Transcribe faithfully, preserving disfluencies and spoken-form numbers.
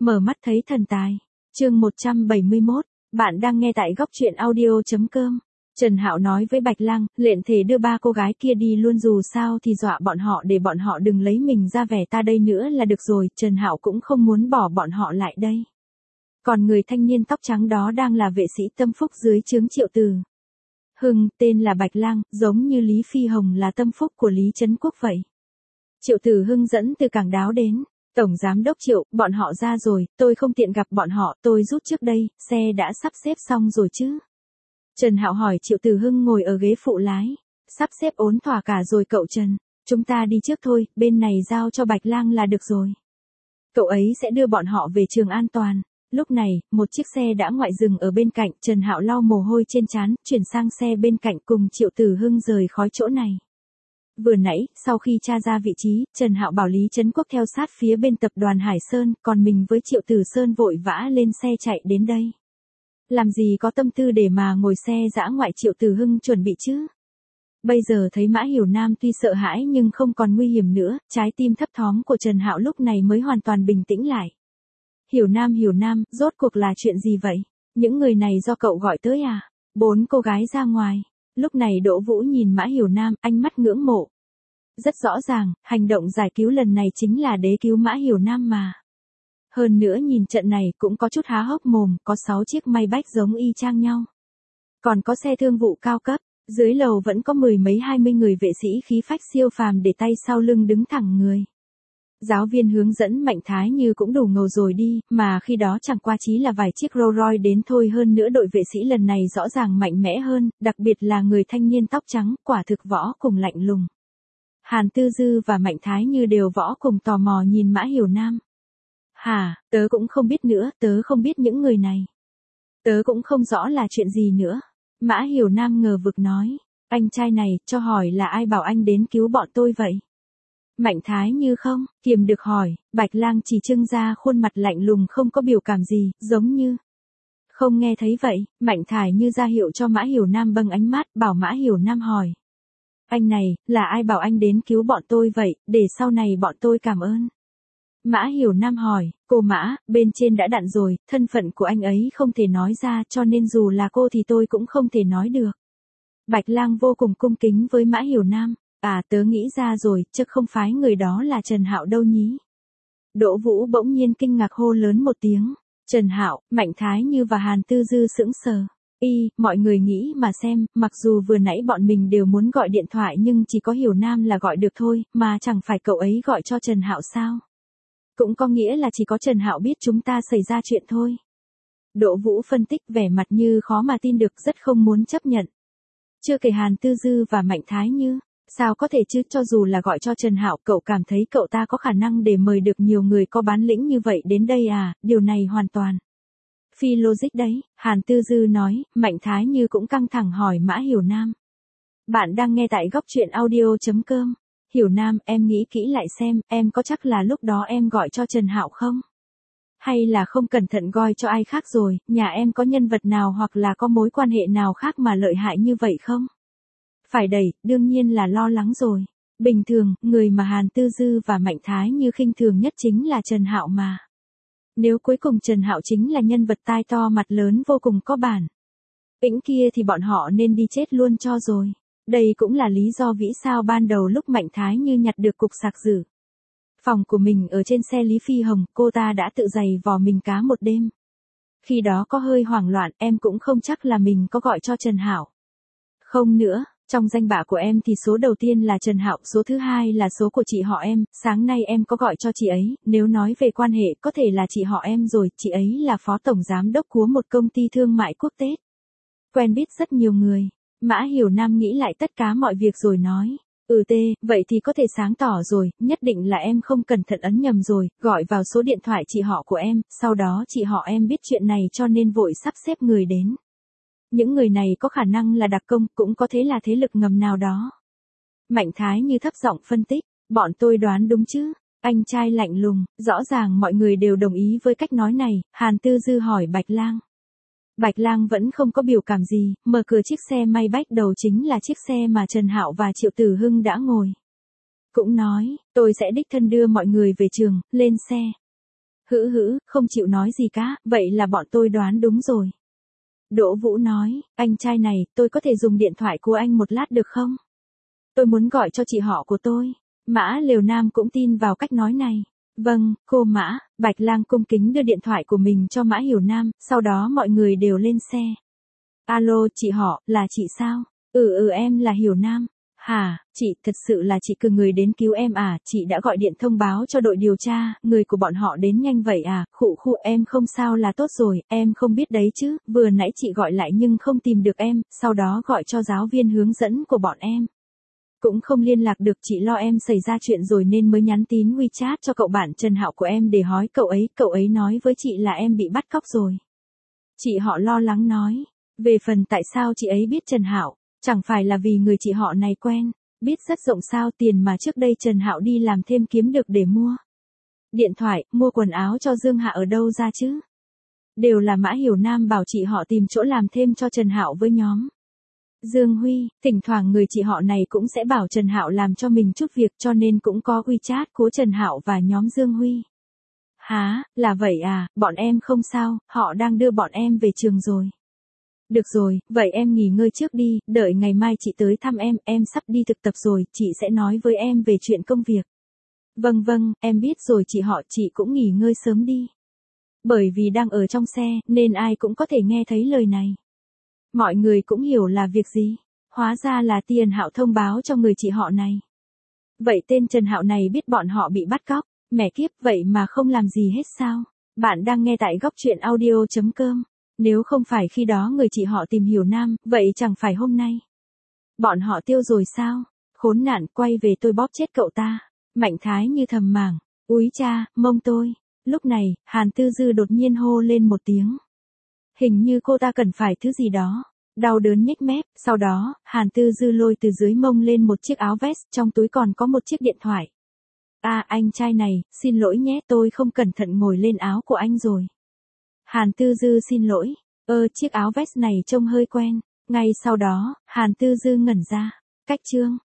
Mở mắt thấy thần tài. Chương một trăm bảy mươi mốt, bạn đang nghe tại góc truyện audio chấm com. Trần Hạo nói với Bạch Lang, lệnh thể đưa ba cô gái kia đi luôn, dù sao thì dọa bọn họ để bọn họ đừng lấy mình ra vẻ ta đây nữa là được rồi, Trần Hạo cũng không muốn bỏ bọn họ lại đây. Còn người thanh niên tóc trắng đó đang là vệ sĩ tâm phúc dưới trướng Triệu Tử Hưng, tên là Bạch Lang, giống như Lý Phi Hồng là tâm phúc của Lý Trấn Quốc vậy. Triệu Tử Hưng dẫn từ cảng đáo đến. Tổng giám đốc Triệu, bọn họ ra rồi, tôi không tiện gặp bọn họ, tôi rút trước đây, xe đã sắp xếp xong rồi chứ? Trần Hạo hỏi. Triệu Tử Hưng ngồi ở ghế phụ lái. Sắp xếp ổn thỏa cả rồi cậu Trần, chúng ta đi trước thôi, bên này giao cho Bạch Lang là được rồi. Cậu ấy sẽ đưa bọn họ về trường an toàn. Lúc này, một chiếc xe đã ngoại dừng ở bên cạnh, Trần Hạo lau mồ hôi trên trán, chuyển sang xe bên cạnh cùng Triệu Tử Hưng rời khỏi chỗ này. Vừa nãy, sau khi tra ra vị trí, Trần Hạo bảo Lý Trấn Quốc theo sát phía bên tập đoàn Hải Sơn, còn mình với Triệu Tử Sơn vội vã lên xe chạy đến đây. Làm gì có tâm tư để mà ngồi xe dã ngoại, Triệu Tử Hưng chuẩn bị chứ? Bây giờ thấy Mã Hiểu Nam tuy sợ hãi nhưng không còn nguy hiểm nữa, trái tim thấp thóm của Trần Hạo lúc này mới hoàn toàn bình tĩnh lại. Hiểu Nam, Hiểu Nam, rốt cuộc là chuyện gì vậy? Những người này do cậu gọi tới à? Bốn cô gái ra ngoài. Lúc này Đỗ Vũ nhìn Mã Hiểu Nam, ánh mắt ngưỡng mộ. Rất rõ ràng, hành động giải cứu lần này chính là đế cứu Mã Hiểu Nam mà. Hơn nữa nhìn trận này cũng có chút há hốc mồm, có sáu chiếc may bách giống y chang nhau. Còn có xe thương vụ cao cấp, dưới lầu vẫn có mười mấy hai mươi người vệ sĩ khí phách siêu phàm để tay sau lưng đứng thẳng người. Giáo viên hướng dẫn Mạnh Thái Như cũng đủ ngầu rồi đi, mà khi đó chẳng qua chỉ là vài chiếc Rolls Royce đến thôi, hơn nữa đội vệ sĩ lần này rõ ràng mạnh mẽ hơn, đặc biệt là người thanh niên tóc trắng, quả thực võ cùng lạnh lùng. Hàn Tư Dư và Mạnh Thái Như đều võ cùng tò mò nhìn Mã Hiểu Nam. Hả, tớ cũng không biết nữa, tớ không biết những người này. Tớ cũng không rõ là chuyện gì nữa. Mã Hiểu Nam ngờ vực nói, anh trai này, cho hỏi là ai bảo anh đến cứu bọn tôi vậy? Mạnh Thái Như không, kiềm được hỏi. Bạch Lang chỉ trưng ra khuôn mặt lạnh lùng không có biểu cảm gì, giống như không nghe thấy vậy. Mạnh Thái Như ra hiệu cho Mã Hiểu Nam bâng ánh mắt, bảo Mã Hiểu Nam hỏi. Anh này, là ai bảo anh đến cứu bọn tôi vậy, để sau này bọn tôi cảm ơn? Mã Hiểu Nam hỏi. Cô Mã, bên trên đã dặn rồi, thân phận của anh ấy không thể nói ra, cho nên dù là cô thì tôi cũng không thể nói được. Bạch Lang vô cùng cung kính với Mã Hiểu Nam. À, tớ nghĩ ra rồi, chắc không phải người đó là Trần Hạo đâu nhí. Đỗ Vũ bỗng nhiên kinh ngạc hô lớn một tiếng. Trần Hạo, Mạnh Thái Như và Hàn Tư Dư sững sờ. Y, mọi người nghĩ mà xem, mặc dù vừa nãy bọn mình đều muốn gọi điện thoại nhưng chỉ có Hiểu Nam là gọi được thôi, mà chẳng phải cậu ấy gọi cho Trần Hạo sao? Cũng có nghĩa là chỉ có Trần Hạo biết chúng ta xảy ra chuyện thôi. Đỗ Vũ phân tích vẻ mặt như khó mà tin được, rất không muốn chấp nhận. Chưa kể Hàn Tư Dư và Mạnh Thái Như. Sao có thể chứ, cho dù là gọi cho Trần Hạo, cậu cảm thấy cậu ta có khả năng để mời được nhiều người có bán lĩnh như vậy đến đây à? Điều này hoàn toàn phi logic đấy. Hàn Tư Dư nói. Mạnh Thái Như cũng căng thẳng hỏi Mã Hiểu Nam. Bạn đang nghe tại góc truyện audio chấm com. Hiểu Nam, em nghĩ kỹ lại xem, em có chắc là lúc đó em gọi cho Trần Hạo không? Hay là không cẩn thận gọi cho ai khác rồi, nhà em có nhân vật nào hoặc là có mối quan hệ nào khác mà lợi hại như vậy không? Phải đẩy, đương nhiên là lo lắng rồi. Bình thường, người mà Hàn Tư Dư và Mạnh Thái Như khinh thường nhất chính là Trần Hạo mà. Nếu cuối cùng Trần Hạo chính là nhân vật tai to mặt lớn vô cùng có bản lĩnh kia thì bọn họ nên đi chết luôn cho rồi. Đây cũng là lý do vì sao ban đầu lúc Mạnh Thái Như nhặt được cục sạc dự phòng của mình ở trên xe Lý Phi Hồng, cô ta đã tự giày vò mình cá một đêm. Khi đó có hơi hoảng loạn, em cũng không chắc là mình có gọi cho Trần Hạo. Không nữa. Trong danh bạ của em thì số đầu tiên là Trần Hạo, số thứ hai là số của chị họ em, sáng nay em có gọi cho chị ấy, nếu nói về quan hệ có thể là chị họ em rồi, chị ấy là phó tổng giám đốc của một công ty thương mại quốc tế. Quen biết rất nhiều người. Mã Hiểu Nam nghĩ lại tất cả mọi việc rồi nói. Ừ tê, vậy thì có thể sáng tỏ rồi, nhất định là em không cẩn thận ấn nhầm rồi, gọi vào số điện thoại chị họ của em, sau đó chị họ em biết chuyện này cho nên vội sắp xếp người đến. Những người này có khả năng là đặc công, cũng có thể là thế lực ngầm nào đó. Mạnh Thái Như thấp giọng phân tích, bọn tôi đoán đúng chứ? Anh trai lạnh lùng, rõ ràng mọi người đều đồng ý với cách nói này. Hàn Tư Dư hỏi Bạch Lang. Bạch Lang vẫn không có biểu cảm gì, mở cửa chiếc xe may bách đầu chính là chiếc xe mà Trần Hạo và Triệu Tử Hưng đã ngồi. Cũng nói, tôi sẽ đích thân đưa mọi người về trường, lên xe. Hữ hữ, không chịu nói gì cả, vậy là bọn tôi đoán đúng rồi. Đỗ Vũ nói, anh trai này, tôi có thể dùng điện thoại của anh một lát được không? Tôi muốn gọi cho chị họ của tôi. Mã Lều Nam cũng tin vào cách nói này. Vâng, cô Mã. Bạch Lang cung kính đưa điện thoại của mình cho Mã Hiểu Nam, sau đó mọi người đều lên xe. Alo, chị họ, là chị sao? Ừ ừ em là Hiểu Nam. Hả, chị, thật sự là chị cử người đến cứu em à, chị đã gọi điện thông báo cho đội điều tra, người của bọn họ đến nhanh vậy à, khụ khụ em không sao là tốt rồi, em không biết đấy chứ, vừa nãy chị gọi lại nhưng không tìm được em, sau đó gọi cho giáo viên hướng dẫn của bọn em. Cũng không liên lạc được, chị lo em xảy ra chuyện rồi nên mới nhắn tin WeChat cho cậu bạn Trần Hạo của em để hỏi cậu ấy, cậu ấy nói với chị là em bị bắt cóc rồi. Chị họ lo lắng nói, về phần tại sao chị ấy biết Trần Hạo, chẳng phải là vì người chị họ này quen, biết rất rộng sao tiền mà trước đây Trần Hạo đi làm thêm kiếm được để mua điện thoại, mua quần áo cho Dương Hạ ở đâu ra chứ? Đều là Mã Hiểu Nam bảo chị họ tìm chỗ làm thêm cho Trần Hạo với nhóm Dương Huy, thỉnh thoảng người chị họ này cũng sẽ bảo Trần Hạo làm cho mình chút việc cho nên cũng có WeChat của Trần Hạo và nhóm Dương Huy. Hả, là vậy à, bọn em không sao, họ đang đưa bọn em về trường rồi. Được rồi, vậy em nghỉ ngơi trước đi, đợi ngày mai chị tới thăm em, em sắp đi thực tập rồi, chị sẽ nói với em về chuyện công việc. Vâng vâng, em biết rồi chị họ, chị cũng nghỉ ngơi sớm đi. Bởi vì đang ở trong xe, nên ai cũng có thể nghe thấy lời này. Mọi người cũng hiểu là việc gì. Hóa ra là Tiền Hạo thông báo cho người chị họ này. Vậy tên Trần Hạo này biết bọn họ bị bắt cóc, mẹ kiếp vậy mà không làm gì hết sao? Bạn đang nghe tại góc truyện audio chấm com. Nếu không phải khi đó người chị họ tìm Hiểu Nam, vậy chẳng phải hôm nay. Bọn họ tiêu rồi sao? Khốn nạn, quay về tôi bóp chết cậu ta. Mạnh Thái như thầm mảng. Úi cha, mông tôi. Lúc này, Hàn Tư Dư đột nhiên hô lên một tiếng. Hình như cô ta cần phải thứ gì đó. Đau đớn nhếch mép, sau đó, Hàn Tư Dư lôi từ dưới mông lên một chiếc áo vest, trong túi còn có một chiếc điện thoại. À, anh trai này, xin lỗi nhé, tôi không cẩn thận ngồi lên áo của anh rồi. Hàn Tư Dư xin lỗi, ơ chiếc áo vest này trông hơi quen. Ngay sau đó, Hàn Tư Dư ngẩn ra. Cách chương.